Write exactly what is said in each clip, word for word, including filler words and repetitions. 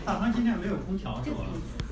大堂今天没有空调是吧？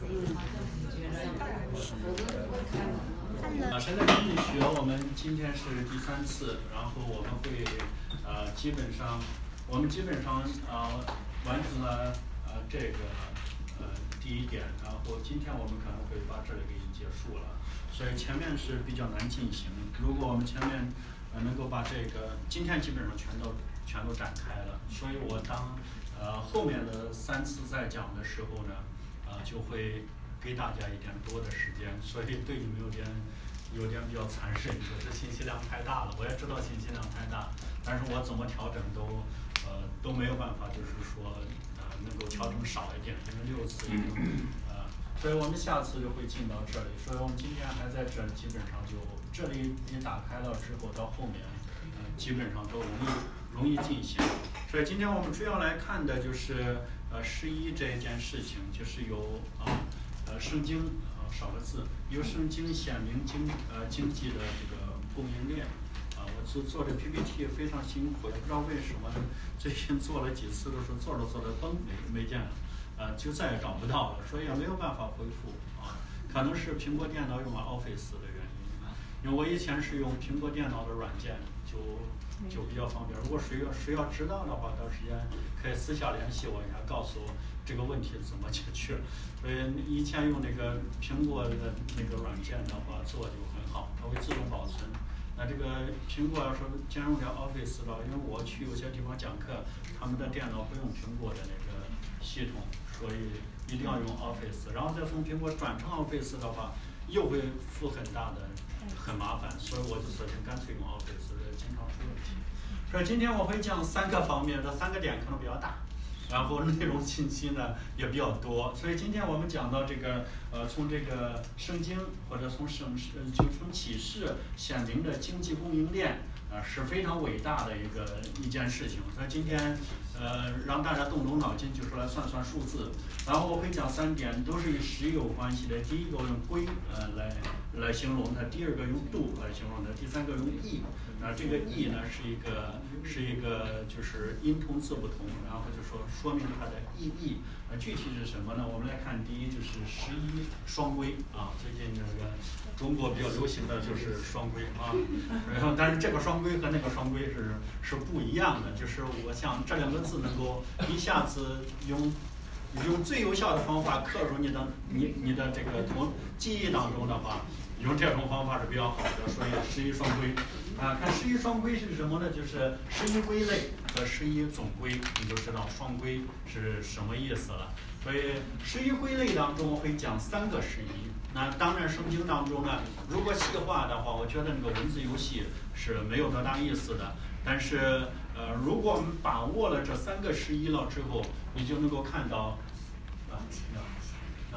啊，神的经济学我们今天是第三次，然后我们会呃基本上我们基本上呃完成了呃这个呃第一点，然后今天我们可能会把这里给结束了，所以前面是比较难进行。如果我们前面呃能够把这个今天基本上全都全都展开了，所以我当呃后面的三次再讲的时候呢，呃就会给大家一点多的时间，所以对你们有点有点比较残忍，说这信息量太大了。我也知道信息量太大，但是我怎么调整都呃都没有办法，就是说呃能够调整少一点，因为六次已经呃，所以我们下次就会进到这里。所以我们今天还在这，基本上就这里一打开了之后，到后面呃基本上都容易容易进行。所以今天我们主要来看的就是呃十一这一件事情，就是有啊。呃，圣经啊、呃、少个字，由圣经显明经呃经济的这个供应链啊、呃，我做做这 P P T 非常辛苦，也不知道为什么最近做了几次都是做着做着崩没没见了，呃就再也找不到了，所以也没有办法恢复啊，可能是苹果电脑用了 Office 的原因，因为我以前是用苹果电脑的软件，就就比较方便。如果谁要谁要知道的话，到时间可以私下联系我一下，告诉我这个问题怎么解决。所以以前用那个苹果的那个软件的话做就很好，它会自动保存。那这个苹果要说兼容了 Office 吧，因为我去有些地方讲课，他们的电脑不用苹果的那个系统，所以一定要用 Office。然后再从苹果转成 Office 的话，又会付很大的很麻烦，所以我就索性干脆用 Office， 经常出问题。所以今天我会讲三个方面，这三个点可能比较大。然后内容信息呢也比较多，所以今天我们讲到这个呃，从这个圣经或者从圣就从启示显明的经济供应链啊、呃、是非常伟大的一个一件事情。所以今天呃让大家动动脑筋，就是来算算数字。然后我会讲三点，都是与时有关系的。第一个用归呃来来形容它，第二个用度来形容它，第三个用义。那这个义呢是一个是一个就是音同字不同，然后就说说明它的意义。呃，具体是什么呢？我们来看，第一就是十一双规啊，最近这个中国比较流行的就是双规啊，然后但是这个双规和那个双规是是不一样的，就是我想这两个字能够一下子用。用最有效的方法刻入你的你你的这个头记忆当中的话，用这种方法是比较好的。所以十一双规啊，看十一双规是什么呢？就是十一归类和十一总规，你就知道双规是什么意思了。所以十一归类当中我会讲三个十一。那当然圣经当中呢，如果细化的话，我觉得那个文字游戏是没有多大意思的。但是呃，如果我们把握了这三个十一了之后，你就能够看到啊啊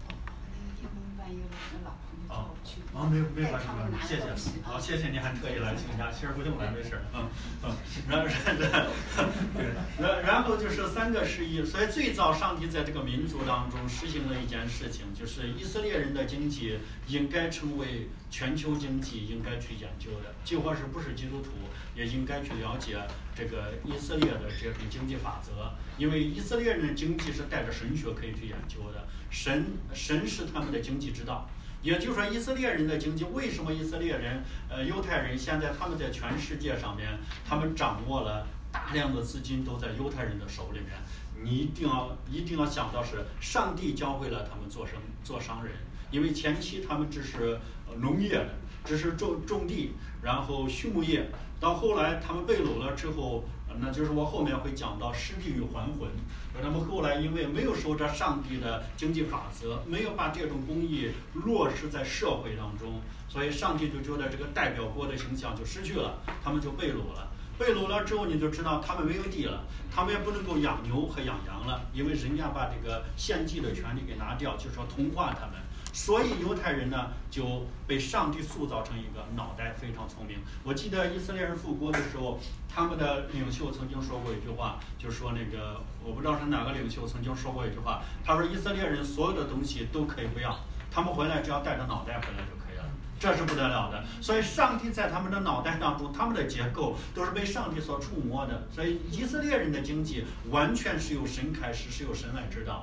啊啊没有没有发生关系，谢谢，好、哦、谢谢您还特意来请假，其实不用来没事，嗯嗯，然后然然后就是三个十一，所以最早上帝在这个民族当中实行了一件事情，就是以色列人的经济应该成为全球经济应该去研究的，就或是不是基督徒也应该去了解这个以色列的这种经济法则，因为以色列人的经济是带着神学可以去研究的，神神是他们的经济之道。也就是说，以色列人的经济，为什么以色列人、呃犹太人现在他们在全世界上面，他们掌握了大量的资金都在犹太人的手里面？你一定要一定要想到是上帝教会了他们做生做商人，因为前期他们只是农业的，只是种种地，然后畜牧业，到后来他们被掳了之后。那就是我后面会讲到失地与还魂，那么后来因为没有守着上帝的经济法则，没有把这种公义落实在社会当中，所以上帝就觉得这个代表国的形象就失去了，他们就被掳了。被掳了之后，你就知道他们没有地了，他们也不能够养牛和养羊了，因为人家把这个献祭的权利给拿掉，就是说同化他们。所以犹太人呢就被上帝塑造成一个脑袋非常聪明。我记得以色列人复国的时候，他们的领袖曾经说过一句话，就说那个我不知道是哪个领袖曾经说过一句话，他说以色列人所有的东西都可以不要，他们回来只要带着脑袋回来就可以了。这是不得了的。所以上帝在他们的脑袋当中，他们的结构都是被上帝所触摸的。所以以色列人的经济完全是由神开始，是由神来指导的。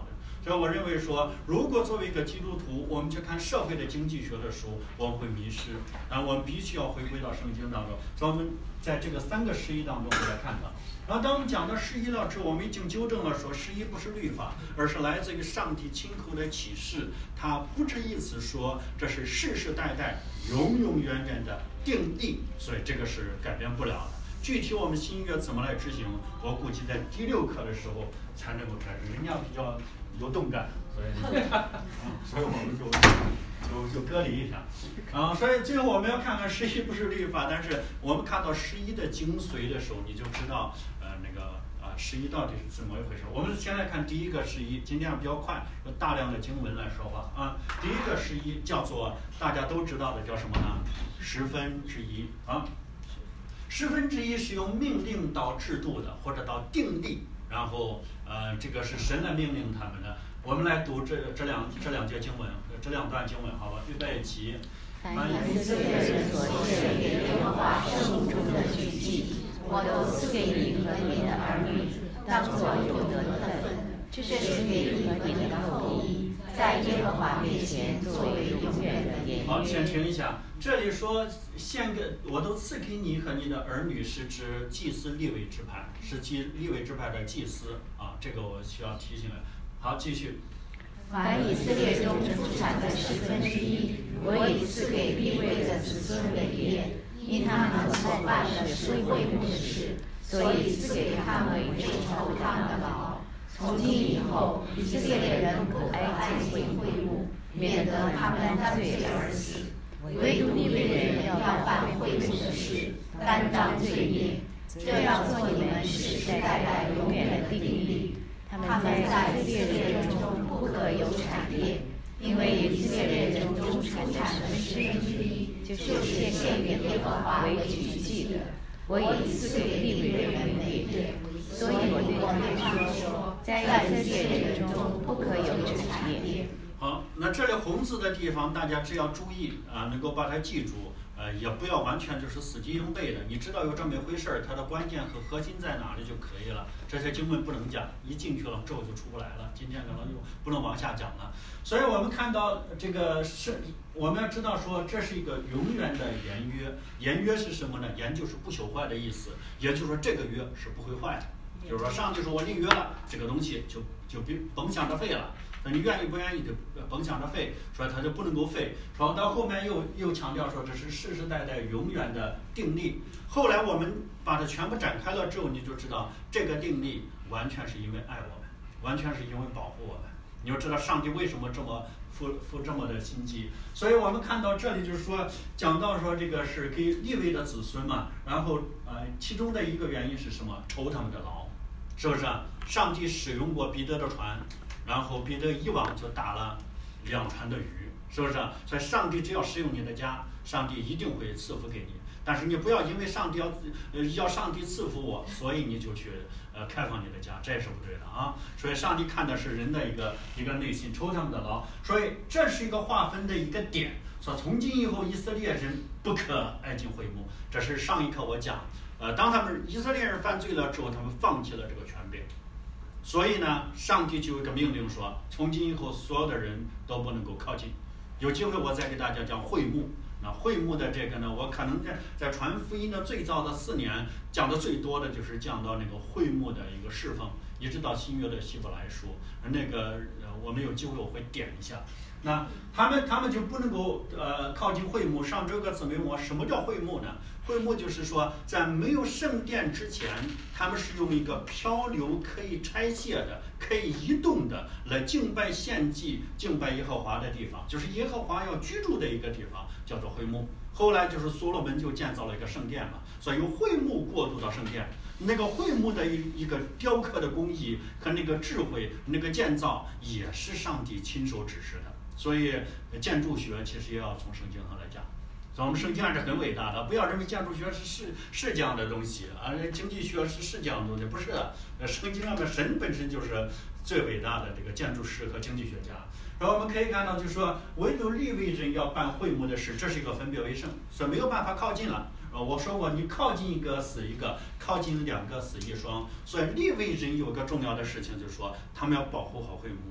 所以我认为说，如果作为一个基督徒，我们去看社会的经济学的书，我们会迷失。然后我们必须要回归到圣经当中。所以我们在这个三个十一当中会来看到。然后当我们讲到十一了之后，我们已经纠正了说，十一不是律法，而是来自于上帝亲口的启示。他不止一次说，这是世世代代、永永远远的定例，所以这个是改变不了的。具体我们新约怎么来执行，我估计在第六课的时候才能够开始。人家比较有动感，所以，嗯、所以我们就就就隔离一下。啊，所以最后我们要看看十一不是律法，但是我们看到十一的精髓的时候，你就知道，呃，那个啊，十一到底是怎么一回事。我们先来看第一个十一，今天比较快，有大量的经文来说话啊。第一个十一叫做大家都知道的叫什么呢？十分之一啊。十分之一是由命令到制度的，或者到定例，然后呃，这个是神来命令他们的。我们来读这这两这两节经文，这两段经文，好吧？预备起。 凡以色列人所献给耶和华圣物中的聚祭，我都赐给你和你的儿女，当作有德的份。这是给你和你的后裔，在耶和华面前作为永远的言约。 好，先停一下。这里说献给我都赐给你和你的儿女，是指祭司利未支派，是祭利未支派的祭司啊，这个我需要提醒了。好，继续。 凡以色列中出产的十分之一，我已赐给利未的子孙为业，因他们所办的是会幕的事，所以赐给他们为酬他们的劳。从今以后，以色列人不可爱敬会幕，免得他们犯罪而死。唯独利未人要办会幕的事，担当罪孽，这要做你们世世代代永远的定例。他们在以色列人中不可有产业，因为以色列人中出产的十分之一，就是献给耶和华为举祭的。我已赐给利未人为业，所以我对他们说，在以色列人中不可有产业。 好，那这里红字的地方，大家只要注意啊，能够把它记住，呃，也不要完全就是死记硬背的。你知道有这么一回事儿，它的关键和核心在哪里就可以了。这些经文不能讲，一进去了之后就出不来了。今天可能就不能往下讲了。所以我们看到这个是，我们要知道说这是一个永远的言约。言约是什么呢？言就是不朽坏的意思，也就是说这个约是不会坏的。就是说上帝说我立约了，这个东西就就甭想着废了。那你愿意不愿意就甭想着废，说它就不能够废。说到后面又又强调说这是世世代代永远的定例。后来我们把它全部展开了之后，你就知道这个定例完全是因为爱我们，完全是因为保护我们。你就知道上帝为什么这么付付这么的心机。所以我们看到这里就是说讲到说这个是给利未的子孙嘛，然后呃其中的一个原因是什么？酬他们的劳，是不是啊？上帝使用过彼得的船。然后彼得一网就打了两船的鱼，是不是？所以上帝只要使用你的家，上帝一定会赐福给你。但是你不要因为上帝要呃要上帝赐福我，所以你就去呃开放你的家，这也是不对的啊。所以上帝看的是人的一个一个内心，酬他们的劳。所以这是一个划分的一个点。说从今以后以色列人不可挨近会幕，这是上一课我讲。呃，当他们以色列人犯罪了之后，他们放弃了这个权柄。所以呢，上帝就有一个命令说，从今以后所有的人都不能够靠近。有机会我再给大家讲会幕。那会幕的这个呢，我可能在在传福音的最早的四年讲的最多的就是讲到那个会幕的一个侍奉，一直到新约的希伯来书。那个我们有机会我会点一下。那他们他们就不能够呃靠近会幕。上周个姊妹问我什么叫会幕呢？会幕就是说，在没有圣殿之前，他们是用一个漂流、可以拆卸的、可以移动的来敬拜献祭、敬拜耶和华的地方，就是耶和华要居住的一个地方，叫做会幕。后来就是所罗门就建造了一个圣殿嘛，所以由会幕过渡到圣殿。那个会幕的一一个雕刻的工艺和那个智慧、那个建造，也是上帝亲手指示的。所以建筑学其实也要从圣经上来讲。所以我们圣经还是很伟大的，不要认为建筑学是是是这样的东西啊，经济学是是这样的东西，不是的。圣经上的神本身就是最伟大的这个建筑师和经济学家。然后我们可以看到，就是说，唯独利未人要办会幕的事，这是一个分别为圣，所以没有办法靠近了。呃，我说过，你靠近一个死一个，靠近两个死一双。所以利未人有一个重要的事情，就是说，他们要保护好会幕。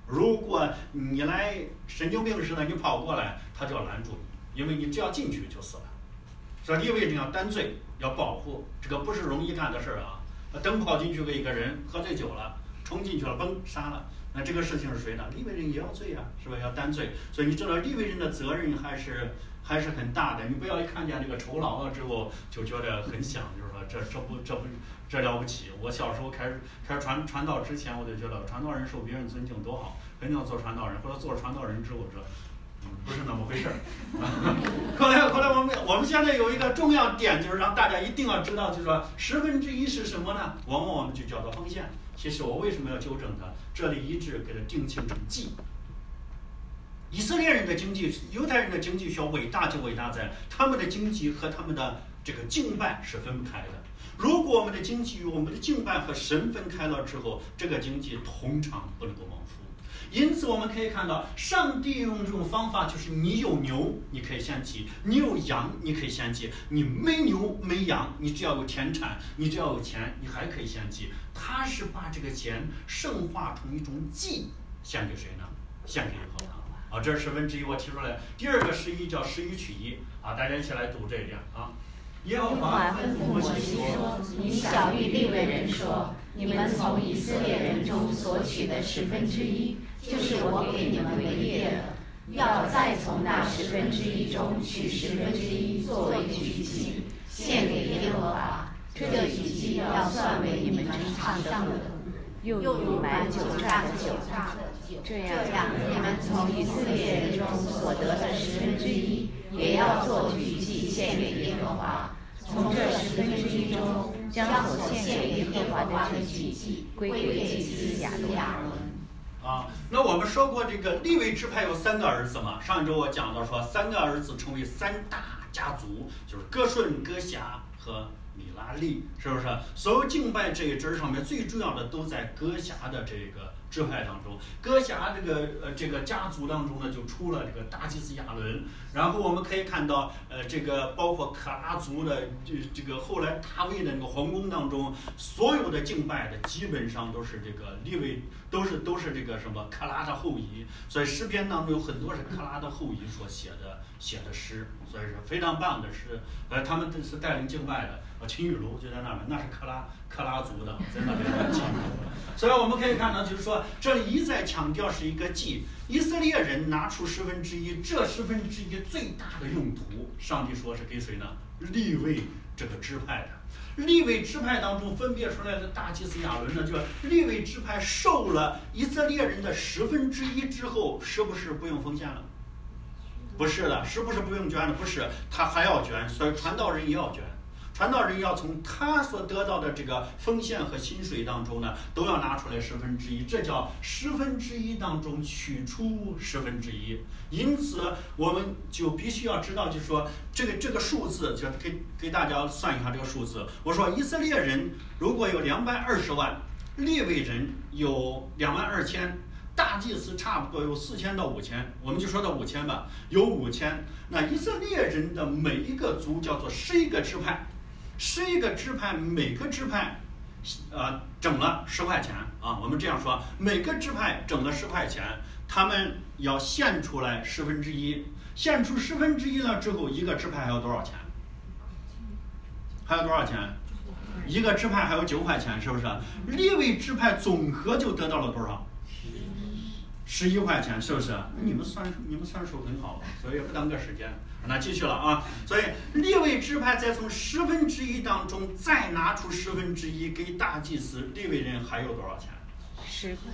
如果你来神经病似的，你跑过来，他就要拦住你，因为你只要进去就死了。所以利未人要担罪，要保护，这个不是容易干的事儿啊。等跑进去个一个人喝醉酒了，冲进去了，嘣杀了，那这个事情是谁呢？利未人也要罪啊，是吧？要担罪。所以你知道利未人的责任还是还是很大的。你不要一看见这个酬劳了之后就觉得很想，就是说这这不这不这了不起。我小时候开始开始传传道之前，我就觉得传道人受别人尊敬多好，肯定要做传道人。后来做了传道人之后，我说。不是那么回事儿。后来，后来我们我们现在有一个重要点，就是让大家一定要知道，就是说十分之一是什么呢？往往我们就叫做奉献。其实我为什么要纠正它？这里一致给它定性成祭。以色列人的经济，犹太人的经济学伟大就伟大在他们的经济和他们的这个敬拜是分不开的。如果我们的经济与我们的敬拜和神分开了之后，这个经济通常不能够蒙福。因此我们可以看到，上帝用这种方法，就是你有牛你可以献祭，你有羊你可以献祭，你没牛没羊，你只要有田产，你只要有钱，你还可以献祭。他是把这个钱圣化成一种祭，献给谁呢？献给耶和华啊！这是十分之一，我提出来。第二个十一叫十一取一啊，大家一起来读这一点啊。耶和华吩咐摩西说：“ 你晓谕利未人说，你们从以色列人中所取的十分之一，就是我给你们为业的，要再从那十分之一中取十分之一作为举祭，献给耶和华。这举祭要算为你们场上的，又有满酒榨的酒。这样，你们从以色列人中所得的十分之一，也要做举祭献给耶和华。从这十分之一中，将所献给耶和华的举祭归给祭司亚伦。” 啊，那我们说过这个利未支派有三个儿子嘛？上一周我讲到说，三个儿子成为三大家族，就是哥顺、哥辖和米拉利，是不是？所有敬拜这一支上面最重要的都在哥辖的这个支派当中。哥辖这个呃这个家族当中呢，就出了这个大祭司亚伦。然后我们可以看到，呃，这个包括可拉族的这这个后来大卫的那个皇宫当中，所有的敬拜的基本上都是这个利未，都是都是这个什么可拉的后裔。所以诗篇当中有很多是可拉的后裔所写的写的诗，所以是非常棒的诗。呃，他们是带领敬拜的。呃，秦雨楼就在那边，那是克拉克拉族的，在那边秦雨楼。所以我们可以看到，就是说这里一再强调是一个祭。以色列人拿出十分之一，这十分之一最大的用途，上帝说是给谁呢？利未这个支派的。利未支派当中分别出来的大祭司亚伦呢，就是利未支派受了以色列人的十分之一之后，是不是不用奉献了？不是的，是不是不用捐了？不是，他还要捐，所以传道人也要捐。传道人要从他所得到的这个奉献和薪水当中呢，都要拿出来十分之一，这叫十分之一当中取出十分之一。因此，我们就必须要知道，就是说这个这个数字，就给给大家算一下这个数字。我说以色列人如果有两百二十万，利未人有两万二千。大祭司差不多有四千到五千，我们就说到五千吧，有五千。那以色列人的每一个族叫做十一个支派，十一个支派每个支派，呃，整了十块钱啊。我们这样说，每个支派整了十块钱，他们要献出来十分之一，献出十分之一了之后，一个支派还有多少钱？还有多少钱？一个支派还有九块钱，是不是？利未支派总和就得到了多少？十一块钱，是不是？你们算你们算数很好，所以不耽搁时间。那继续了啊，所以利未支派再从十分之一当中再拿出十分之一给大祭司，利未人还有多少钱？ 十块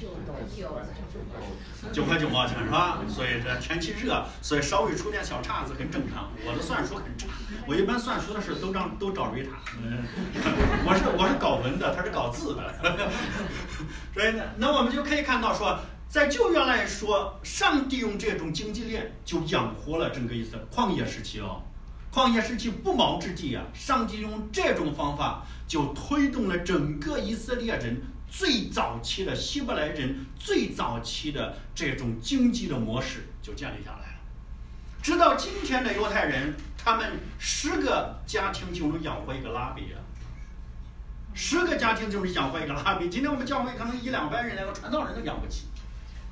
九块九毛钱是吧？所以这天气热，所以稍微出点小岔子很正常。我的算术很差，我一般算数的事都让都找瑞塔。嗯，我是我是搞文的，他是搞字的。所以呢，那我们就可以看到说。在旧约来说，上帝用这种经济链就养活了整个以色列。旷野时期哦，旷野时期不毛之地啊，上帝用这种方法就推动了整个以色列人最早期的希伯来人最早期的这种经济的模式就建立下来了。直到今天的犹太人，他们十个家庭就能养活一个拉比啊，十个家庭就能养活一个拉比。今天我们教会可能一两百人，连个传道人都养不起。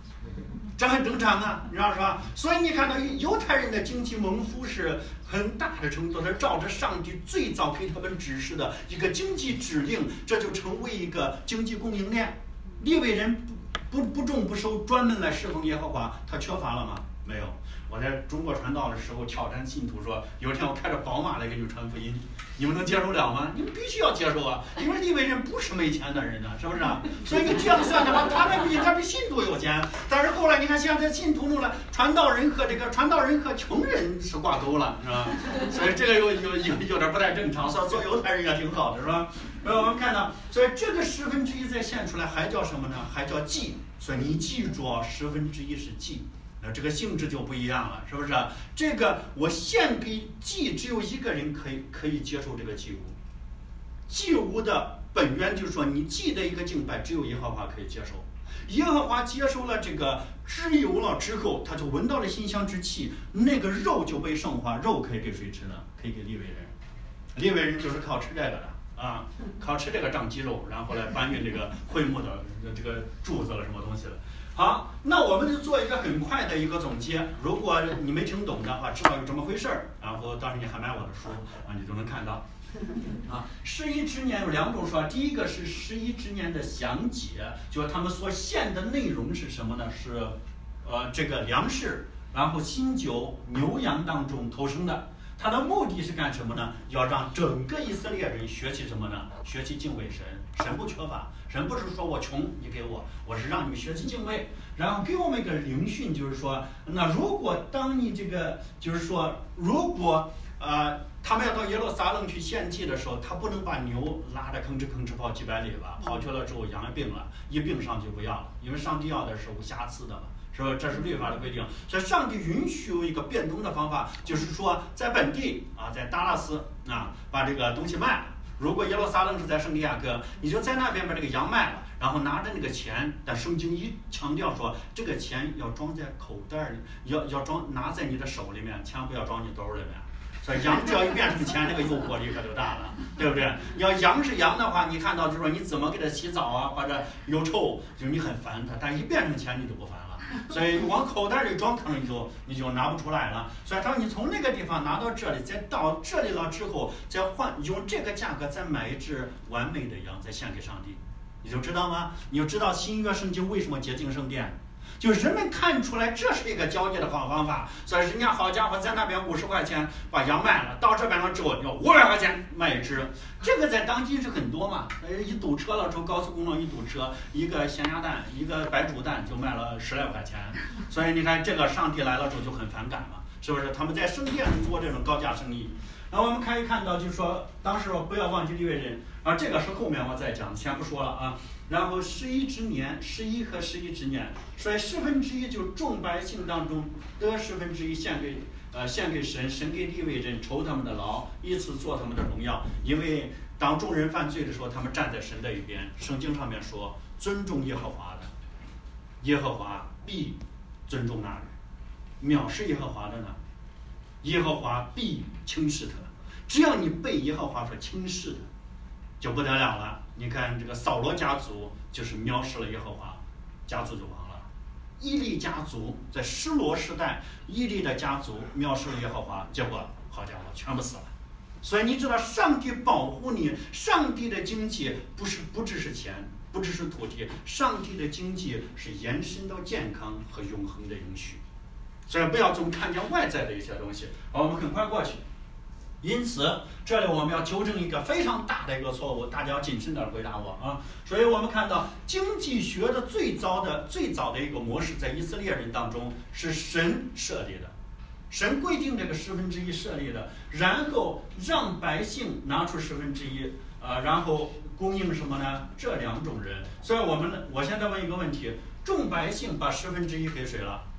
这很正常啊，你知道是吧？所以你看到犹太人的经济蒙福是很大的程度，是照着上帝最早给他们指示的一个经济指令，这就成为一个经济供应链。利未人不不不种不收，专门来侍奉耶和华，他缺乏了吗？没有。我在中国传道的时候挑战信徒说，有一天我开着宝马来给你们传福音，你们能接受了吗？你们必须要接受啊，因为利未人不是没钱的人呢，是不是啊？所以你这样算的话，他们应该比信徒有钱。但是后来你看，现在信徒弄了传道人和这个传道人和穷人是挂钩了，是吧？所以这个有有有有点不太正常。所以做犹太人也挺好的，是吧？呃，我们看到，所以这个十分之一再献出来还叫什么呢？还叫祭。所以你记住啊，十分之一是祭。那这个性质就不一样了，是不是？这个我献给祭，只有一个人可以可以接受这个祭物。祭物的本源就是说，你祭的一个敬拜，只有耶和华可以接受。耶和华接受了这个脂油了之后，他就闻到了馨香之气，那个肉就被圣化。肉可以给谁吃呢？可以给利未人。利未人就是靠吃这个的啊，靠吃这个长肌肉，然后来搬运这个会幕的这个柱子了什么东西了。好，那我们就做一个很快的一个总结。如果你没听懂的话，知道有这么回事儿，然后当时你还买我的书啊，你就能看到。啊，十一之年有两种说法，第一个是十一之年的详解，就是他们所献的内容是什么呢？是呃这个粮食，然后新酒、牛羊当中投生的。它的目的是干什么呢？要让整个以色列人学习什么呢？学习敬畏神，神不缺乏，神不是说我穷你给我，我是让你们学习敬畏，然后给我们一个灵训，就是说，那如果当你这个，就是说，如果呃他们要到耶路撒冷去献祭的时候，他不能把牛拉着吭哧吭哧跑几百里吧，跑去了之后羊也病了，一病上就不要了，因为上帝要的是无瑕疵的嘛。是吧？这是律法的规定，所以上帝允许有一个变通的方法，就是说在本地啊，在达拉斯啊，把这个东西卖了。如果耶路撒冷是在圣地亚哥，你就在那边把这个羊卖了，然后拿着那个钱。但圣经一强调说，这个钱要装在口袋里，要要装拿在你的手里面，千万不要装你兜里面。所以羊只要一变成钱，这个诱惑力可就大了，对不对？你要羊是羊的话，你看到就是说你怎么给它洗澡啊，或者又臭，就是你很烦它。但一变成钱，你就不烦了。所以往口袋里装，可能你就你就拿不出来了。所以他说你从那个地方拿到这里，再到这里了之后，再换用这个价格再买一只完美的羊，再献给上帝，你就知道吗？你就知道新约圣经为什么洁净圣殿。就是人们看出来这是一个交易的好方法，所以人家好家伙在那边五十块钱把羊卖了，到这边了之后要五百块钱卖一只，这个在当今是很多嘛。一堵车了之后，高速公路一堵车，一个咸鸭蛋，一个白煮蛋就卖了十来块钱，所以你看这个上帝来了之后就很反感嘛，是不是？他们在圣殿里做这种高价生意。然后我们可以看到，就是说当时不要忘记利未人啊，这个是后面我再讲，先不说了啊。然后十一之年，十一和十一之年，所以十分之一就众百姓当中得十分之一献给呃献给神，神给利未人酬他们的劳，以此做他们的荣耀。因为当众人犯罪的时候，他们站在神的一边。圣经上面说，尊重耶和华的，耶和华必尊重那人；藐视耶和华的呢，耶和华必轻视他。只要你被耶和华所轻视的，就不得了了。你看这个扫罗家族就是藐视了耶和华，家族就亡了。伊利家族在示罗时代，伊利的家族藐视了耶和华，结果好家伙全部死了。所以你知道上帝保护你，上帝的经济不是不只是钱，不只是土地，上帝的经济是延伸到健康和永恒的允许。所以不要总看见外在的一些东西。好，我们很快过去。因此，这里我们要纠正一个非常大的一个错误，大家要谨慎地回答我啊！所以我们看到经济学的最早的最早的一个模式，在以色列人当中是神设立的，神规定这个十分之一设立的，然后让百姓拿出十分之一，呃，然后供应什么呢？这两种人。所以我们我现在问一个问题：众百姓把十分之一给谁了？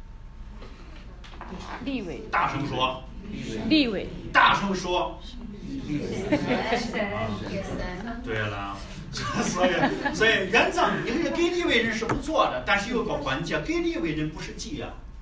利未。 大声说。 利未。 大声说。 神。 对了，所以所以原则，因为给利未人是不错的，但是有个环节，给利未人不是祭啊，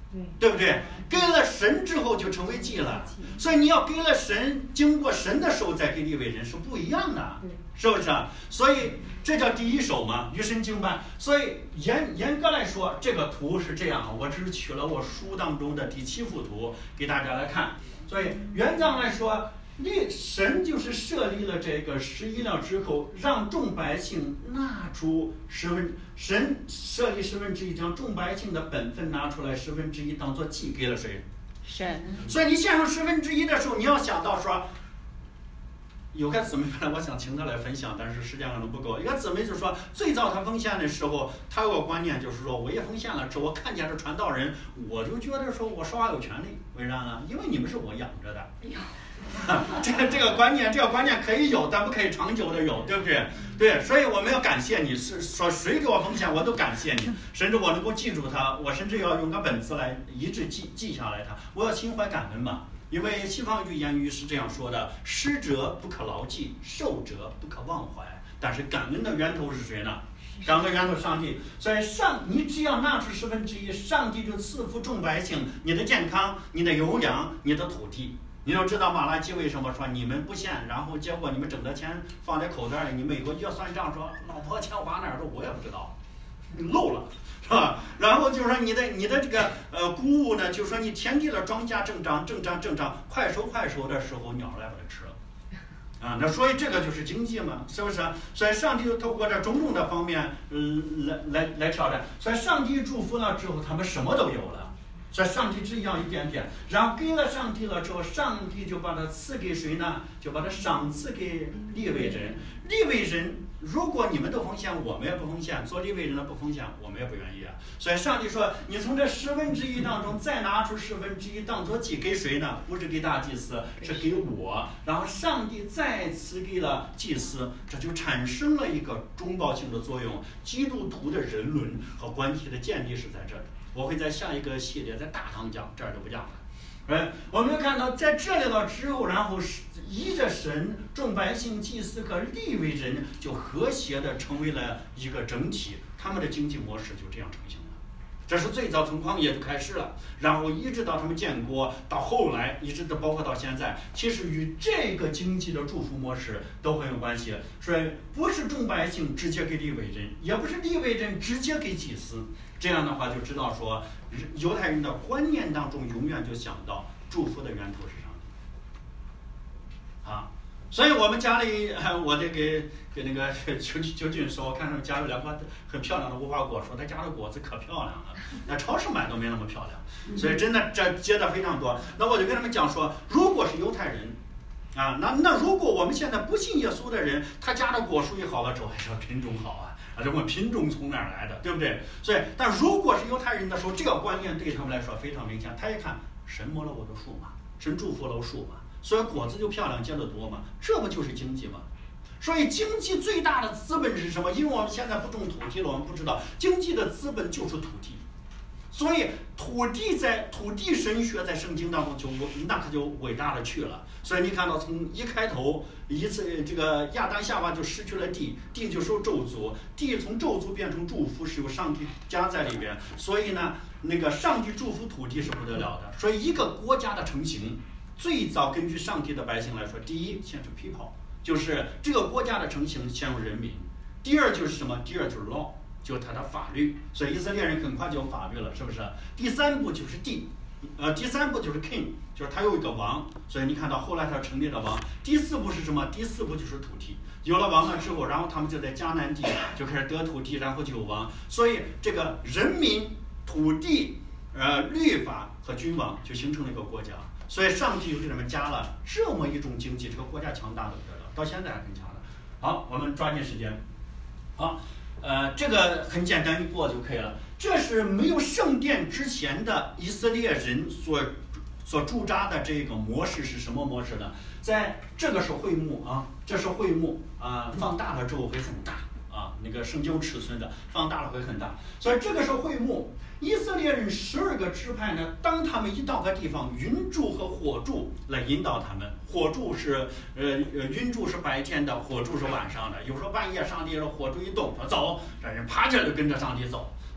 对不对？给了神之后就成为祭了，所以你要给了神，经过神的手再给利未人是不一样的，是不是啊？所以这叫第一手嘛，与神敬拜。所以严严格来说，这个图是这样，我只是取了我书当中的第七幅图给大家来看。所以原则上来说，立神就是设立了这个十一了之后，让众百姓拿出十分，神设立十分之一，将众百姓的本分拿出来十分之一当做祭给了谁？ 神。 所以你献上十分之一的时候，你要想到说，有个姊妹本来我想请她来分享，但是时间可能不够。一个姊妹就说，最早她奉献的时候，她有个观念就是说，我也奉献了之后，我看见这传道人，我就觉得说我说话有权利，为啥呢？因为你们是我养着的。这个这个观念，这个观念可以有，但不可以长久的有，对不对？对，所以我们要感谢你，是说谁给我奉献，我都感谢你，甚至我能够记住他，我甚至要用个本子来一直记记下来他，我要心怀感恩嘛。因为西方一句言语是这样说的：施者不可牢记，受者不可忘怀。但是感恩的源头是谁呢？感恩的源头是上帝。所以上，你只要拿出十分之一，上帝就赐福众百姓，你的健康、你的有养、你的土地。你要知道马拉基为什么说你们不献，然后结果你们整的钱放在口袋里，你每个月算账说老婆钱花哪儿了，我也不知道，漏了，是吧？然后就说你的你的这个呃谷物呢，就说你田地的庄稼正长正长正长，快收快收的时候鸟来把它吃了，啊，那所以这个就是经济嘛，是不是？所以上帝就透过这种种的方面，嗯，来来来挑战。所以上帝祝福了之后，他们什么都有了。所以上帝只要一点点，然后给了上帝了之后，上帝就把它赐给谁呢？就把它赏赐给利未人。利未人，如果你们都奉献，我们也不奉献；做利未人的不奉献，我们也不愿意啊。所以上帝说，你从这十分之一当中再拿出十分之一当做祭给谁呢？不是给大祭司，是给我。然后上帝再次给了祭司，这就产生了一个中保性的作用。基督徒的人伦和关系的建立是在这里。我会在下一个系列在大堂讲，这儿就不讲了。哎，我们看到在这里了之后，然后依着神，众百姓、祭司和利未人就和谐的成为了一个整体，他们的经济模式就这样成型了。这是最早从旷野就开始了，然后一直到他们建国，到后来一直到包括到现在，其实与这个经济的祝福模式都很有关系。所以不是众百姓直接给利未人，也不是利未人直接给祭司。这样的话就知道说，犹太人的观念当中永远就想到祝福的源头是上帝啊。所以我们家里，我得给给那个秋秋俊说，我看他们家有两个很漂亮的无花果，说他家的果子可漂亮了，那超市买都没那么漂亮，所以真的这结的非常多。那我就跟他们讲说，如果是犹太人啊，那那如果我们现在不信耶稣的人，他家的果树一好了之后，还是品种好啊。这问品种从哪儿来的，对不对？所以，但如果是犹太人的时候，这个观念对他们来说非常明显。他一看，神摸了我的树嘛，神祝福了树嘛，所以果子就漂亮，结得多嘛，这不就是经济吗？所以经济最大的资本是什么？因为我们现在不种土地了，我们不知道经济的资本就是土地。所以土地在土地神学在圣经当中就那可就伟大的去了。所以你看到从一开头一次这个亚当夏娃就失去了地，地就受咒诅，地从咒诅变成祝福是由上帝加在里边。所以呢，那个上帝祝福土地是不得了的。所以一个国家的成型，最早根据上帝的百姓来说，第一先是 people， 就是这个国家的成型先有人民。第二就是什么？第二就是 law。就是他的法律，所以以色列人很快就有法律了，是不是？第三步就是地，呃，第三步就是 king， 就是他有一个王，所以你看到后来他成立了王。第四步是什么？第四步就是土地，有了王了之后，然后他们就在迦南地就开始得土地，然后就有王。所以这个人民、土地、呃律法和君王就形成了一个国家。所以上帝就给他们加了这么一种经济，这个国家强大的不得了，到现在还很强的。好，我们抓紧时间，好。呃，这个很简单一过就可以了。这是没有圣殿之前的以色列人所所驻扎的这个模式是什么模式呢？在这个是会幕啊，这是会幕啊，放大了之后会很大啊，那个圣经有尺寸的，放大了会很大。所以这个是会幕。以色列人十二个支派呢，当他们一到个地方，云柱和火柱来引导他们。火柱是呃呃，云柱是白天的，火柱是晚上的。有时候半夜上帝说火柱一动，说走，这人爬起来就跟着上帝走。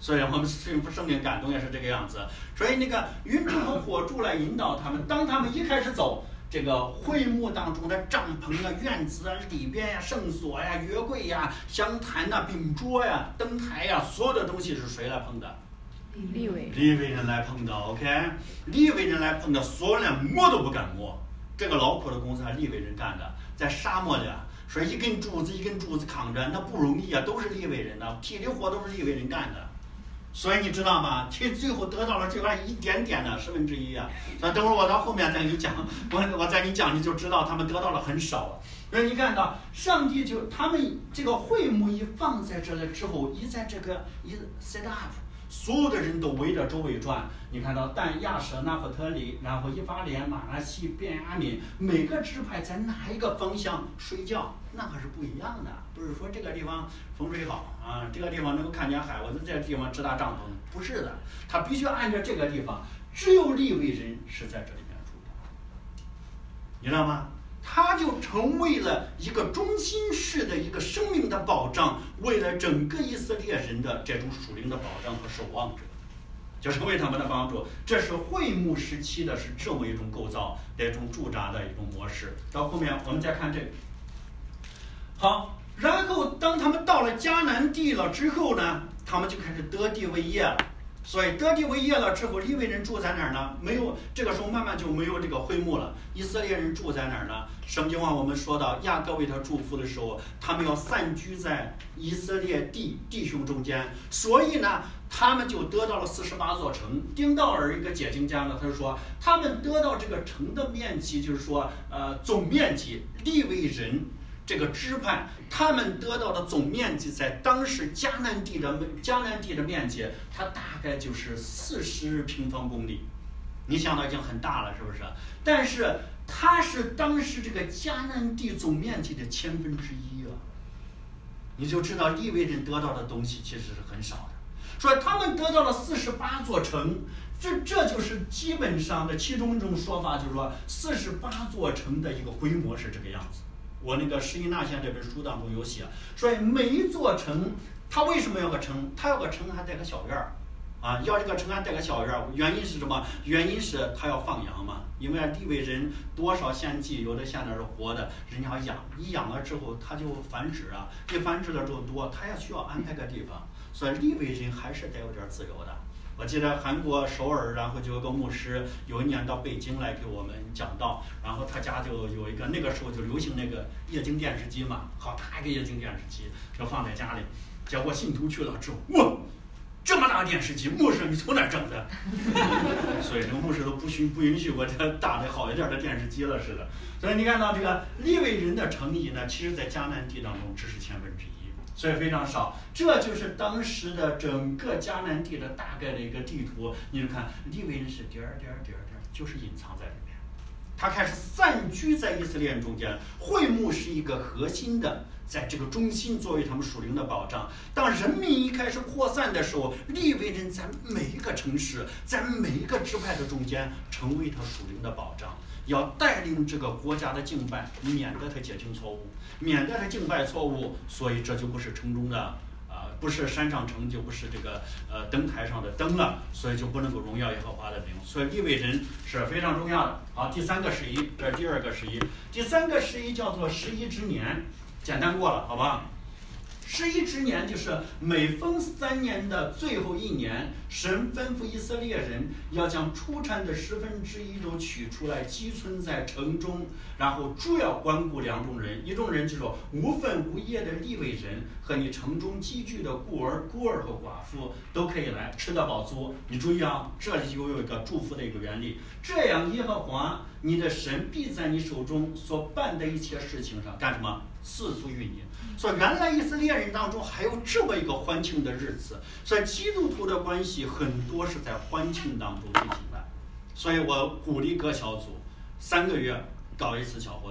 所以我们圣圣灵感动也是这个样子。所以那个云柱和火柱来引导他们，当他们一开始走这个会幕当中的帐篷啊、院子啊里边呀、圣所呀、约柜呀、香坛呐、饼桌呀、灯台呀，所有的东西是谁来碰的？ 利未利未人来碰的 ，OK， 利未人来碰的，所有人摸都不敢摸。这个劳苦的工作还利未人干的，在沙漠里啊，说一根柱子一根柱子扛着，那不容易啊，都是利未人的，体力活都是利未人干的。所以你知道吗？其实最后得到了这玩意一点点的十分之一啊。那等会儿我到后面再给你讲，我我再给你讲，你就知道他们得到了很少。所以你看到上帝就他们这个会幕一放在这了之后，一在这个一 set up。所有的人都围着周围转，你看到但亚舍、拿弗特利，然后以法莲、马拿西、便雅悯，每个支派在哪一个方向睡觉，那可是不一样的。不是说这个地方风水好啊，这个地方能够看见海，我在这个地方支搭帐篷，不是的，他必须按照这个地方，只有利未人是在这里面住的，你知道吗？他就成为了一个中心式的一个生命的保障，为了整个以色列人的这种属灵的保障和守望者，就是为他们的帮助。这是会幕时期的是这么一种构造，这种驻扎的一种模式。到后面我们再看这个。好，然后当他们到了迦南地了之后呢，他们就开始得地为业了。所以得地为业了之后，利未人住在哪儿呢？没有，这个时候慢慢就没有这个会幕了。以色列人住在哪儿呢？圣经上我们说到雅各为他祝福的时候，他们要散居在以色列地弟兄中间，所以呢，他们就得到了四十八座城。丁道尔一个解经家呢，他就说，他们得到这个城的面积，就是说，呃，总面积，利未人。这个支派，他们得到的总面积，在当时迦南地的迦南地的面积，它大概就是四十平方公里。你想到已经很大了，是不是？但是它是当时这个迦南地总面积的千分之一啊！你就知道利未人得到的东西其实是很少的。所以他们得到了四十八座城，这这就是基本上的其中一种说法，就是说四十八座城的一个规模是这个样子。我那个施依纳县这本书当中有写，所以每一座城，它为什么要个城？它要个城还带个小院儿，啊，要这个城还带个小院儿，原因是什么？原因是它要放羊嘛，因为利未人多少献祭，有的献的是活的，人家养，一养了之后它就繁殖啊，一繁殖了之后多，它也需要安排个地方，所以利未人还是得有点自由的。我记得韩国首尔，然后就有个牧师，有一年到北京来给我们讲道，然后他家就有一个，那个时候就流行那个液晶电视机嘛，好大一个液晶电视机，就放在家里。结果信徒去了之后，哇，这么大电视机，牧师你从哪儿整的？所以这个牧师都不许不允许我这大的好一点的电视机了似的。所以你看到这个利未人的城邑呢，其实在迦南地当中只是千分之一。所以非常少，这就是当时的整个迦南地的大概的一个地图。你就看利未人是点儿点儿点儿点儿，就是隐藏在里面。他开始散居在以色列人中间，会幕是一个核心的，在这个中心作为他们属灵的保障。当人民一开始扩散的时候，利未人在每一个城市，在每一个支派的中间，成为他属灵的保障。要带领这个国家的敬拜，免得他接近错误，免得他敬拜错误，所以这就不是城中的，呃，不是山上城，就不是这个呃灯台上的灯了，所以就不能够荣耀耶和华的名。所以利未人是非常重要的。好，第三个十一，这是第二个十一，第三个十一叫做十一之年，简单过了，好吧？十一之年就是每逢三年的最后一年，神吩咐以色列人要将出产的十分之一都取出来积存在城中，然后主要关顾两种人，一种人就是说无分无业的利未人和你城中积聚的孤儿、孤儿和寡妇都可以来吃得饱足。你注意啊，这里就有一个祝福的一个原理，这样耶和华你的神必在你手中所办的一切事情上干什么？赐福于你。所以原来以色列人当中还有这么一个欢庆的日子，所以基督徒的关系很多是在欢庆当中进行的。所以我鼓励各小组三个月搞一次小活动，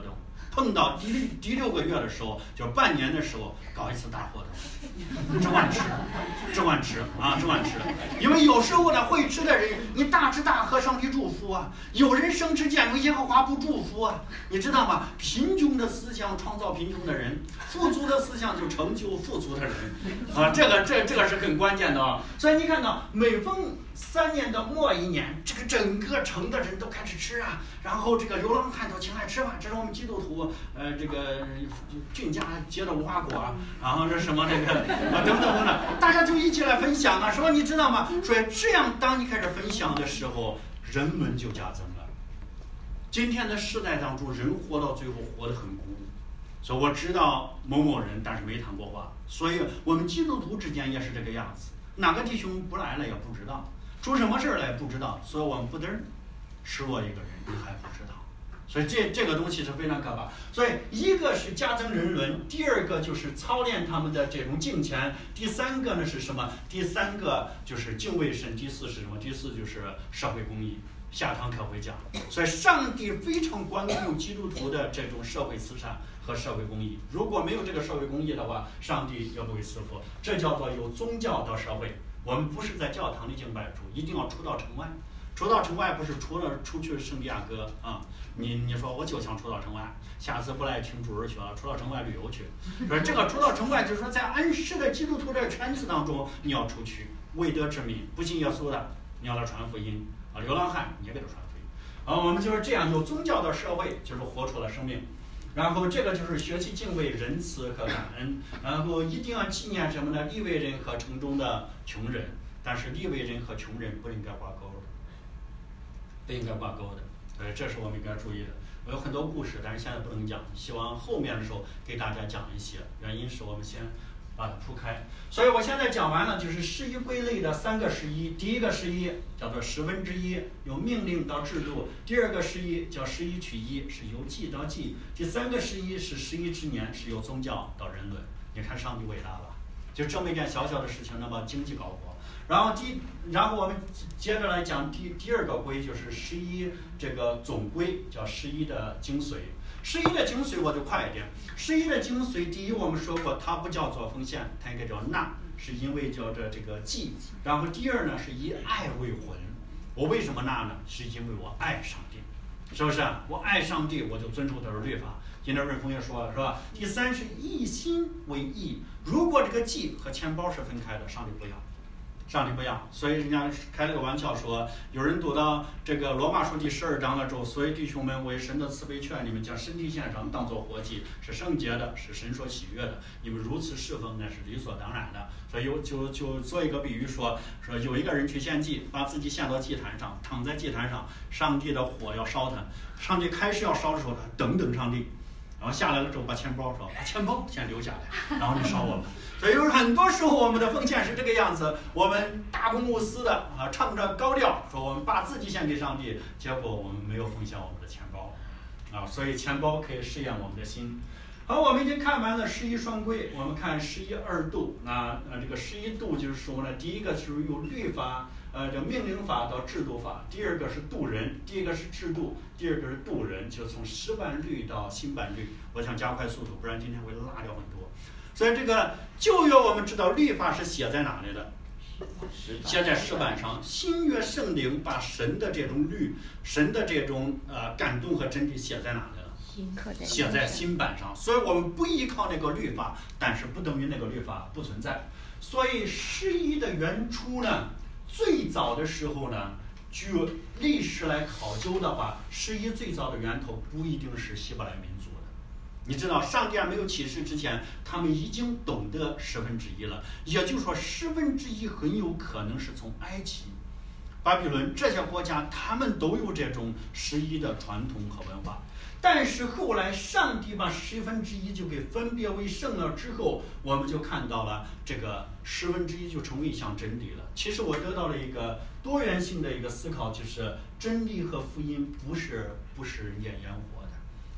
碰到第六第六个月的时候，就是半年的时候，搞一次大活动，只管吃，只管吃啊，只管吃。因为有时候呢，会吃的人，你大吃大喝，上帝祝福啊；有人生吃俭用，耶和华不祝福啊。你知道吗？贫穷的思想创造贫穷的人，富足的思想就成就富足的人啊。这个这这个是很关键的啊。所以你看到，每逢三年的末一年，这个整个城的人都开始吃啊，然后这个流浪汉都请来吃饭，这是我们基督徒呃这个郡家结的无花果，然后这什么这个啊等等等等，大家就一起来分享啊。说你知道吗？所以这样当你开始分享的时候，人们就加增了。今天的时代当中，人活到最后活得很孤独。所以我知道某某人，但是没谈过话。所以我们基督徒之间也是这个样子，哪个弟兄不来了也不知道，出什么事了也不知道，所以我们不得失落一个人，你还不知道。所以这这个东西是非常可怕。所以一个是加增人伦，第二个就是操练他们的这种敬虔，第三个呢是什么？第三个就是敬畏神，第四是什么？第四就是社会公益。下堂课会讲，所以上帝非常关注基督徒的这种社会慈善和社会公益。如果没有这个社会公益的话，上帝也不会赐福。这叫做有宗教的社会。我们不是在教堂里敬拜主，一定要出到城外。出到城外不是除了出去圣地亚哥啊，你你说我就想出到城外，下次不来听主日学了，出到城外旅游去。说这个出到城外，就是说在安息的基督徒这个圈子当中，你要出去，未得之民，不信耶稣的，你要来传福音。啊，流浪汉你也给他传福音，啊，我们就是这样有宗教的社会，就是活出了生命。然后这个就是学习敬畏、仁慈和感恩，然后一定要纪念什么呢？利未人和城中的穷人，但是利未人和穷人不应该挂钩的，不应该挂钩的，呃，这是我们应该注意的。我有很多故事，但是现在不能讲，希望后面的时候给大家讲一些。原因是我们先把它铺开，所以我现在讲完了，就是十一归类的三个十一。第一个十一叫做十分之一，由命令到制度；第二个十一叫十一取一，是由祭到祭；第三个十一是十一之年，是由宗教到人伦。你看上帝伟大吧？就这么一件小小的事情，那么经济搞活。然后第，然后我们接着来讲第第二个规，就是十一这个总规，叫十一的精髓。十一的精髓我就快一点。十一的精髓，第一我们说过，它不叫做奉献，它应该叫纳，是因为叫着这个祭。然后第二呢，是以爱为魂。我为什么纳呢？是因为我爱上帝，是不是？我爱上帝，我就遵守他的律法。今天润峰也说了，是吧？第三是一心为义。如果这个祭和钱包是分开的，上帝不要。上帝不要，所以人家开了个玩笑说，有人读到这个罗马书第十二章了之后，所以弟兄们为神的慈悲劝你们，将身体献上，当作活祭，是圣洁的，是神所喜悦的。你们如此侍奉，那是理所当然的。所以有就就做一个比喻说，说有一个人去献祭，把自己献到祭坛上，躺在祭坛上，上帝的火要烧他，上帝开始要烧的时候，他等等上帝。然后下来了之后，把钱包说，把钱包先留下来，然后你烧我们。所以有很多时候我们的奉献是这个样子，我们大公无私的啊，唱着高调说我们把自己献给上帝，结果我们没有奉献我们的钱包，啊，所以钱包可以试验我们的心。好，我们已经看完了十一双规，我们看十一二度。那呃，这个十一度就是说呢，第一个就是由律法。呃，这命令法到制度法，第二个是度人，第一个是制度，第二个是度人，就从石板律到新版律。我想加快速度，不然今天会落掉很多。所以这个旧约我们知道律法是写在哪里的？写在石板上。新约圣灵把神的这种律、神的这种呃感动和真理写在哪里了？写在新版上。所以我们不依靠那个律法，但是不等于那个律法不存在。所以十一的原初呢？最早的时候呢，据历史来考究的话，十一最早的源头不一定是希伯来民族的。你知道，上帝还没有启示之前，他们已经懂得十分之一了。也就是说，十分之一很有可能是从埃及、巴比伦这些国家，他们都有这种十一的传统和文化。但是后来上帝把十分之一就给分别为圣了之后，我们就看到了这个十分之一就成为一项真理了。其实我得到了一个多元性的一个思考，就是真理和福音不是不是人间烟火的，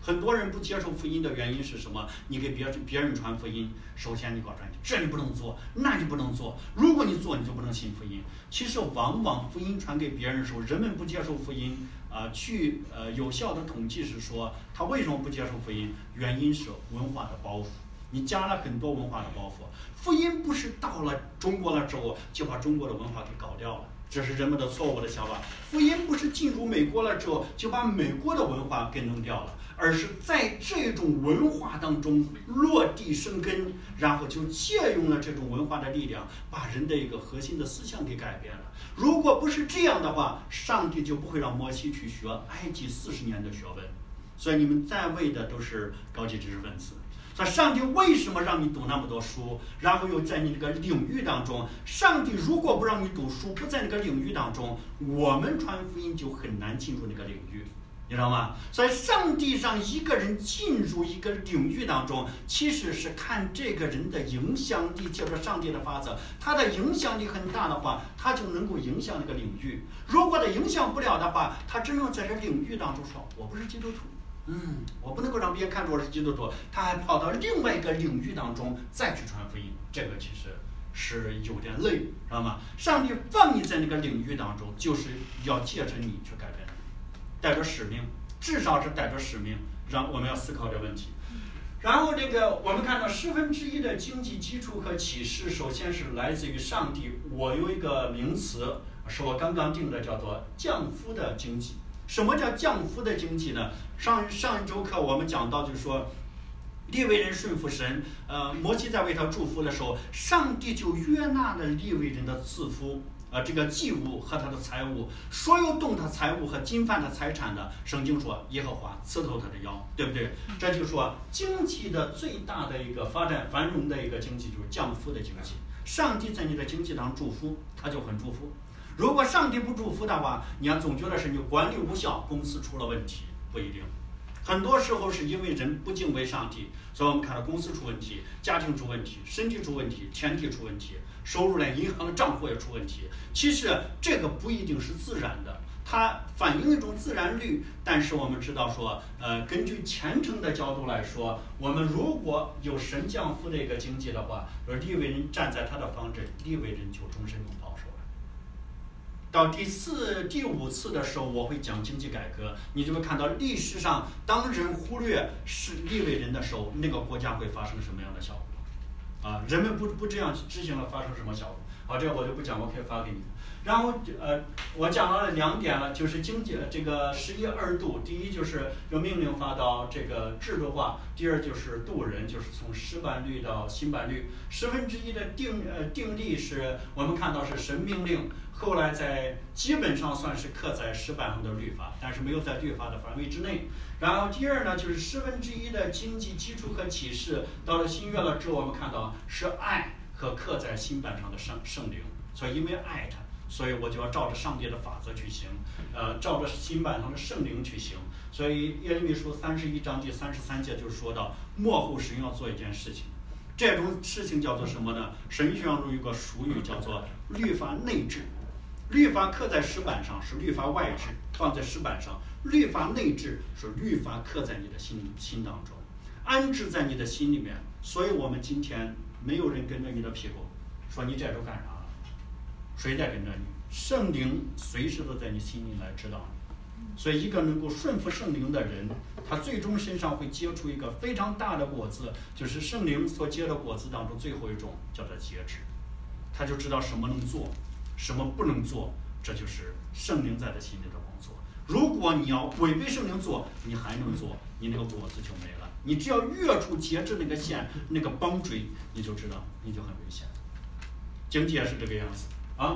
很多人不接受福音的原因是什么？你给别人别人传福音，首先你告诉他，这你不能做，那你不能做。如果你做，你就不能信福音。其实往往福音传给别人的时候，人们不接受福音，啊、呃，去呃有效的统计是说，他为什么不接受福音？原因是文化的包袱。你加了很多文化的包袱。福音不是到了中国了之后就把中国的文化给搞掉了。这是人们的错误的想法。福音不是进入美国了之后就把美国的文化给弄掉了，而是在这种文化当中落地生根，然后就借用了这种文化的力量，把人的一个核心的思想给改变了。如果不是这样的话，上帝就不会让摩西去学埃及四十年的学问。所以你们在位的都是高级知识分子。所以上帝为什么让你读那么多书，然后又在你这个领域当中，上帝如果不让你读书，不在那个领域当中，我们传福音就很难进入那个领域，你知道吗？所以上帝让一个人进入一个领域当中，其实是看这个人的影响力，借着上帝的法则，他的影响力很大的话，他就能够影响那个领域。如果他影响不了的话，他只能在这领域当中说，我不是基督徒，嗯，我不能够让别人看出我是基督徒，他还跑到另外一个领域当中再去传福音，这个其实是有点累，知道吗？上帝放你在那个领域当中，就是要借着你去改变，带着使命，至少是带着使命，让我们要思考这个问题。然后这个我们看到十分之一的经济基础和启示，首先是来自于上帝。我有一个名词是我刚刚定的，叫做降夫的经济。什么叫降夫的经济呢？上上一周课我们讲到，就是说利未人顺服神，呃，摩西在为他祝福的时候，上帝就约纳了利未人的赐福，呃，这个祭物和他的财物，所有动他财物和侵犯他财产的，圣经说耶和华刺透他的腰，对不对？这就是说经济的最大的一个发展繁荣的一个经济就是降夫的经济。上帝在你的经济当中祝福，他就很祝福。如果上帝不祝福的话，你要总觉得是你管理无效，公司出了问题，不一定。很多时候是因为人不敬畏上帝，所以我们看到公司出问题，家庭出问题，身体出问题，钱体出问题，收入连银行的账户也出问题。其实这个不一定是自然的，它反映一种自然律。但是我们知道说，呃，根据虔诚的角度来说，我们如果有神降福的一个经济的话，而利未人站在他的方阵，利未人就终身能保守。到第四、第五次的时候，我会讲经济改革，你就会看到历史上，当人忽略是利未人的时候，那个国家会发生什么样的效果？啊，人们不不这样执行了，发生什么效果？好，这个我就不讲，我可以发给你。然后呃，我讲到了两点了，就是经济这个十一二度，第一就是由命令发到这个制度化，第二就是度人，就是从石板律到新版律，十分之一的定呃定例是我们看到是神命令。后来在基本上算是刻在石板上的律法，但是没有在律法的范围之内。然后第二呢，就是十分之一的经济基础和启示，到了新约了之后，我们看到是爱和刻在新板上的圣圣灵。所以因为爱他，所以我就要照着上帝的法则去行，呃，照着新板上的圣灵去行。所以耶利米书三十一章第三十三节就说到，末后神要做一件事情。这种事情叫做什么呢？神学上有一个俗语叫做律法内置。律法刻在石板上是律法外置，放在石板上；律法内置是律法刻在你的心心当中，安置在你的心里面。所以我们今天没有人跟着你的屁股说你这周干啥了，谁在跟着你？圣灵随时都在你心里来指导你。所以一个能够顺服圣灵的人，他最终身上会结出一个非常大的果子，就是圣灵所结的果子当中最后一种叫做节制。他就知道什么能做，什么不能做，这就是圣灵在他心里的工作。如果你要违背圣灵做，你还能做，你那个果子就没了。你只要越出节制那个线，那个帮锥，你就知道你就很危险。经济也是这个样子啊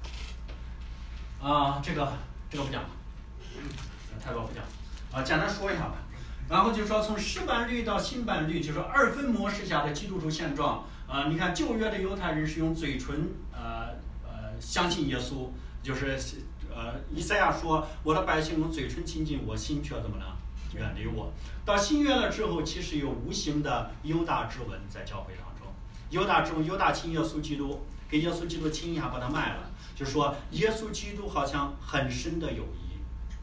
啊，这个这个不讲了，太多不讲啊，简单说一下吧。然后就说从石板律到新版律，就是二分模式下的基督徒现状啊。你看旧约的犹太人是用嘴唇呃呃相信耶稣，就是呃以赛亚说我的百姓用嘴唇亲近我，心却怎么了？远离我。到新约了之后，其实有无形的犹大之吻在教会当中。犹大之吻，犹大亲耶稣基督，给耶稣基督亲一下，把他卖了。就是说，耶稣基督好像很深的友谊。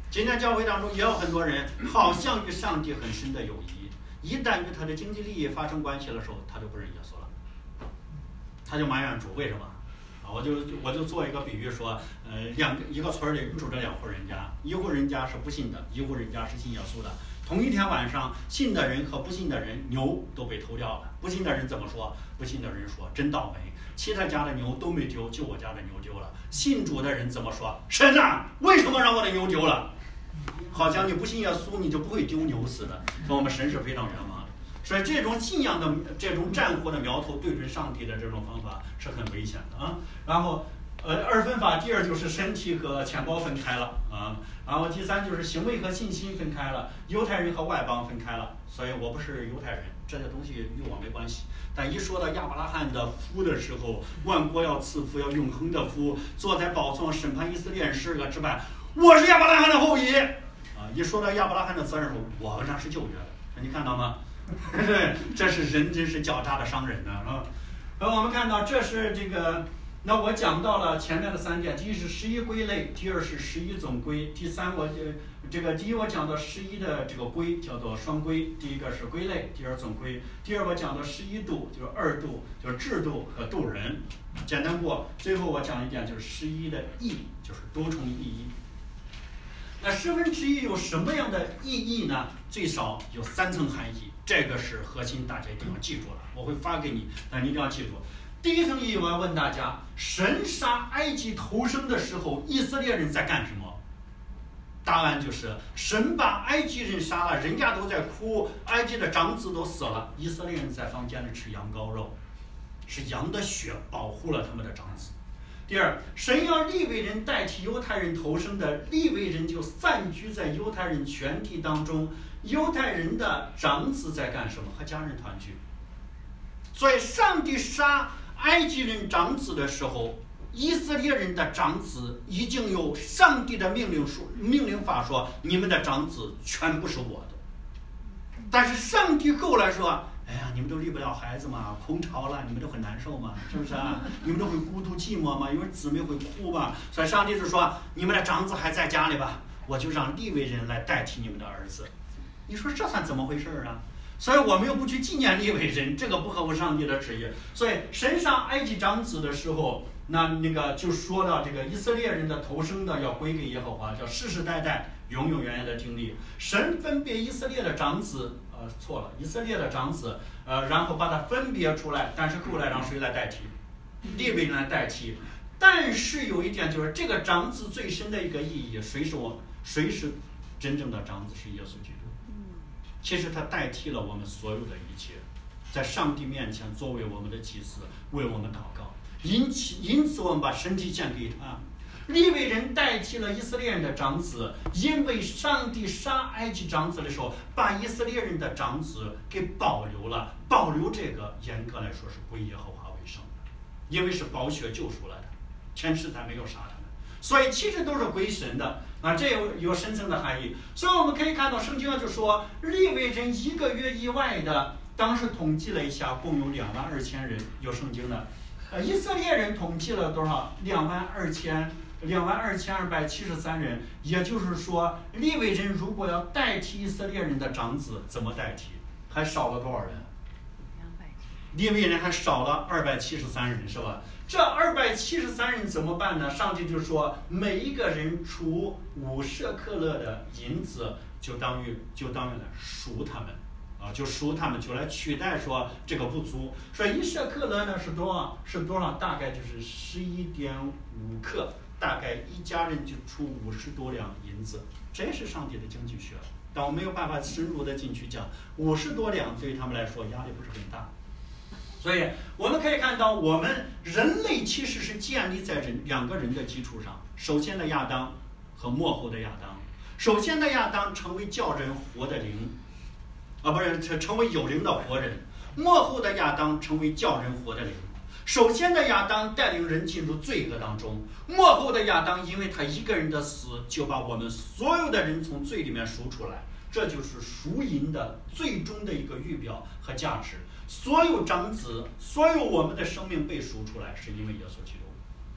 今天教会当中也有很多人，好像与上帝很深的友谊，一旦与他的经济利益发生关系的时候，他就不认耶稣了，他就埋怨主，为什么？啊，我就我就做一个比喻说，呃，两个一个村里住着两户人家，一户人家是不信的，一户人家是信耶稣的。同一天晚上，信的人和不信的人牛都被偷掉了。不信的人怎么说？不信的人说真倒霉，其他家的牛都没丢，就我家的牛丢了。信主的人怎么说？神啊，为什么让我的牛丢了？好像你不信耶稣，你就不会丢牛似的。说我们神是非常冤枉的，所以这种信仰的这种战火的苗头对准上帝的这种方法是很危险的啊。然后，呃，二分法，第二就是身体和钱包分开了啊。然后第三就是行为和信心分开了，犹太人和外邦分开了。所以我不是犹太人，这些东西与我没关系。但一说到亚伯拉罕的夫的时候，万国要赐福，要永恒的福，坐在宝座审判以色列人十二个支派，我是亚伯拉罕的后裔啊！一说到亚伯拉罕的责任，我们那是旧约的，你看到吗？对，这是人真是狡诈的商人呢啊！然后我们看到这是这个。那我讲到了前面的三点，第一是十一归类，第二是十一总归，第三我这个第一我讲到十一的这个归叫做双归，第一个是归类，第二总归，第二我讲到十一度就是二度就是制度和度人，简单过。最后我讲一点就是十一的义，就是多重意义。那十分之一有什么样的意义呢？最少有三层含义，这个是核心，大家一定要记住了，我会发给你，但你一定要记住。第一层意义，我要问大家：神杀埃及头生的时候，以色列人在干什么？答案就是神把埃及人杀了，人家都在哭，埃及的长子都死了，以色列人在房间里吃羊羔肉，是羊的血保护了他们的长子。第二，神要利未人代替犹太人头生的，利未人就散居在犹太人全体当中，犹太人的长子在干什么？和家人团聚。所以上帝杀埃及人长子的时候，以色列人的长子已经有上帝的命令说，命令法说，你们的长子全部是我的。但是上帝后来说，哎呀，你们都立不了孩子嘛，空巢了，你们都很难受嘛，是不是啊？你们都会孤独寂寞嘛，因为姊妹会哭嘛，所以上帝就说，你们的长子还在家里吧，我就让利未人来代替你们的儿子。你说这算怎么回事啊？所以我们又不去纪念利未人，这个不合乎上帝的旨意。所以神上埃及长子的时候，那那个就说到这个以色列人的头生的要归给耶和华，叫世世代代永永远远的听力。神分别以色列的长子，呃，错了，以色列的长子，呃，然后把它分别出来，但是后来让谁来代替？利未人来代替。但是有一点就是，这个长子最深的一个意义，谁是我？谁是真正的长子？是耶稣基督。其实他代替了我们所有的一切，在上帝面前作为我们的祭司，为我们祷告。因此，因此我们把身体献给他。利未人代替了以色列人的长子，因为上帝杀埃及长子的时候，把以色列人的长子给保留了。保留这个，严格来说是归耶和华为圣的，因为是宝血救赎来的，天使才没有杀他们，所以其实都是归神的。啊，这有有深层的含义，所以我们可以看到圣经上就说，利未人一个月以外的，当时统计了一下，共有两万二千人，有圣经的。呃，以色列人统计了多少？两万二千，两万二千二百七十三人。也就是说，利未人如果要代替以色列人的长子，怎么代替？还少了多少人？利未人还少了二百七十三人，是吧？这二百七十三人怎么办呢？上帝就说，每一个人出五舍克勒的银子，就当于就当于来赎他们，啊，就赎他们，就来取代说这个不足。说一舍克勒呢是多少？是多少？大概就是十一点五克，大概一家人就出五十多两银子，这是上帝的经济学。但我没有办法深入的进去讲，五十多两对他们来说压力不是很大。所以我们可以看到，我们人类其实是建立在人两个人的基础上。首先的亚当和末后的亚当。首先的亚当成为叫人活的灵，啊，不是成为有灵的活人。末后的亚当成为叫人活的灵。首先的亚当带领人进入罪恶当中，末后的亚当因为他一个人的死，就把我们所有的人从罪里面赎出来。这就是赎银的最终的一个预表和价值。所有长子，所有我们的生命被赎出来，是因为耶稣基督。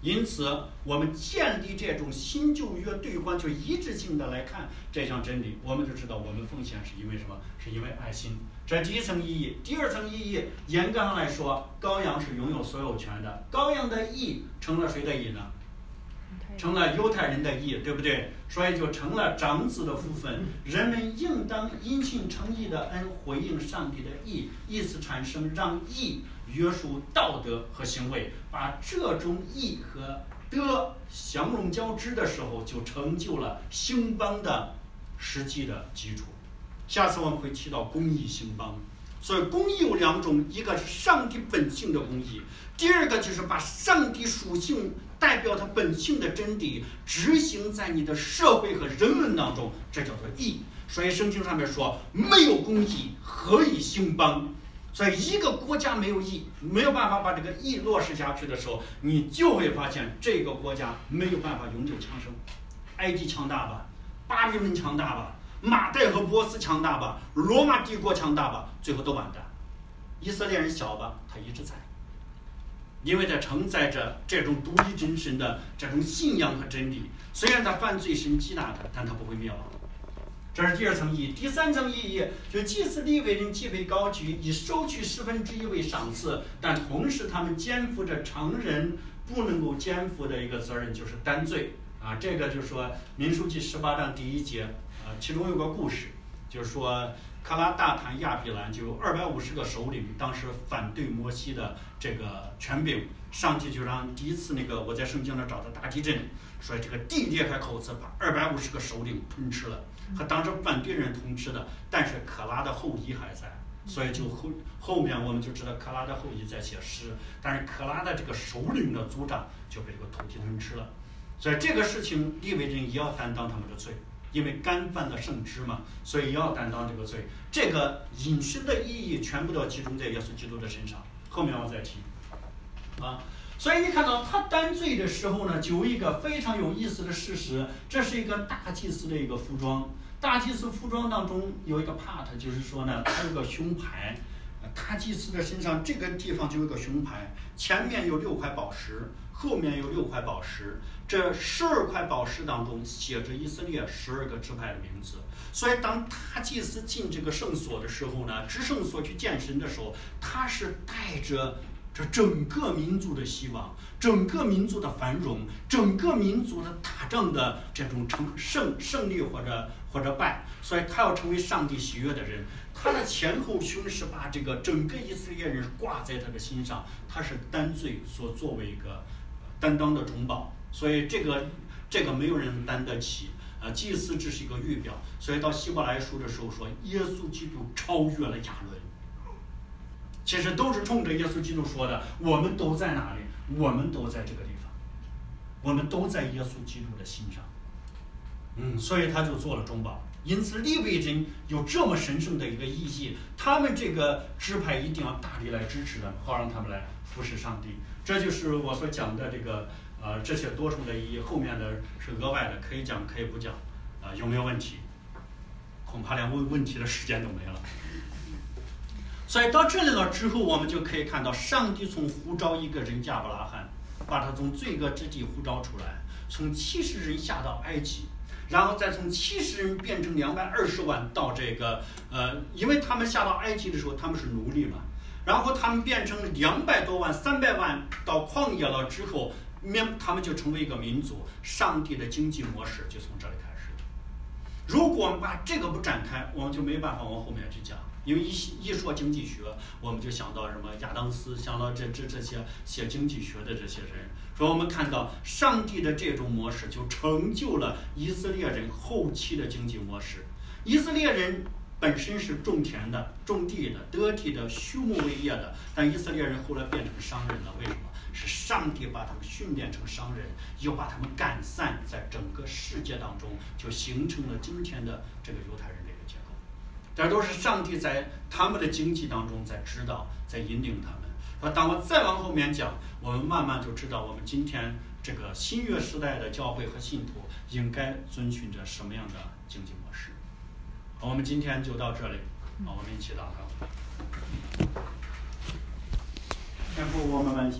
因此，我们建立这种新旧约对观，就一致性的来看这项真理，我们就知道我们奉献是因为什么？是因为爱心。这第一层意义。第二层意义，严格上来说，羔羊是拥有所有权的。羔羊的义成了谁的义呢？成了犹太人的义，对不对？所以就成了长子的福分。人们应当因信诚意的恩回应上帝的义，以此产生让义约束道德和行为，把这种义和德相融交织的时候，就成就了兴邦的实际的基础。下次我们会提到公义兴邦。所以公义有两种，一个是上帝本性的公义，第二个就是把上帝属性代表他本性的真理执行在你的社会和人文当中，这叫做义。所以圣经上面说，没有公义何以兴邦？所以一个国家没有义，没有办法把这个义落实下去的时候，你就会发现这个国家没有办法永久强盛。埃及强大吧，巴比伦强大吧，马代和波斯强大吧，罗马帝国强大吧，最后都完蛋。以色列人小吧，他一直在，因为他承载着这种独一真神的这种信仰和真理。虽然他犯罪，神击打他，但他不会灭亡。这是第二层意义。第三层意义，就祭司利未人既被高举，以收取十分之一为赏赐，但同时他们肩负着常人不能够肩负的一个责任，就是担罪啊。这个就是说民数记十八章第一节啊，其中有个故事，就是说卡拉大坦亚比兰就有二百五十个首领，当时反对摩西的这个权柄，上帝就让第一次那个我在圣经那找的大地震，所以这个地裂开口子，把二百五十个首领吞吃了，和当时反对人同吃的，但是可拉的后裔还在，所以就后后面我们就知道可拉的后裔在写诗，但是可拉的这个首领的族长就被这个土地吞吃了，所以这个事情利未人也要担当他们的罪。因为干犯了圣旨嘛，所以要担当这个罪。这个引申的意义全部都集中在耶稣基督的身上，后面我再提。啊，所以你看到他担罪的时候呢，就有一个非常有意思的事实，这是一个大祭司的一个服装。大祭司服装当中有一个 part， 就是说呢，它有个胸牌。大祭司的身上这个地方就有个胸牌，前面有六块宝石，后面有六块宝石。这十二块宝石当中写着以色列十二个支派的名字。所以当大祭司进这个圣所的时候呢，至圣所去见神的时候，他是带着这整个民族的希望，整个民族的繁荣，整个民族的打仗的这种成胜胜利或者或者败，所以他要成为上帝喜悦的人。他的前后胸是把这个整个以色列人挂在他的心上，他是担罪所作为一个担当的中保，所以这个这个没有人担得起。呃，祭司只是一个预表，所以到希伯来书的时候说，耶稣基督超越了亚伦。其实都是冲着耶稣基督说的，我们都在哪里？我们都在这个地方，我们都在耶稣基督的心上。嗯，所以他就做了中保。因此利未人有这么神圣的一个意义，他们这个支派一定要大力来支持的，好让他们来服侍上帝。这就是我所讲的这个呃这些多重的意义，后面的是额外的，可以讲可以不讲啊、呃？有没有问题？恐怕连问问题的时间都没了。所以到这里了之后，我们就可以看到上帝从呼召一个人亚伯拉罕，把他从罪恶之地呼召出来，从七十人下到埃及，然后再从七十人变成两百二十万到这个呃，因为他们下到埃及的时候他们是奴隶嘛，然后他们变成两百多万、三百万到旷野了之后，面他们就成为一个民族。上帝的经济模式就从这里开始。如果我们把这个不展开，我们就没办法往后面去讲。因为一一说经济学，我们就想到什么亚当斯，想到这这这些写经济学的这些人。所以我们看到上帝的这种模式就成就了以色列人后期的经济模式。以色列人本身是种田的、种地的、得地的、畜牧为业的，但以色列人后来变成商人了。为什么？是上帝把他们训练成商人，又把他们赶散在整个世界当中，就形成了今天的这个犹太人这个结构。这都是上帝在他们的经济当中在指导、在引领他们。说当我再往后面讲，我们慢慢就知道我们今天这个新约时代的教会和信徒应该遵循着什么样的经济模式。好，我们今天就到这里。好，我们一起祷告。天父，我们万谢。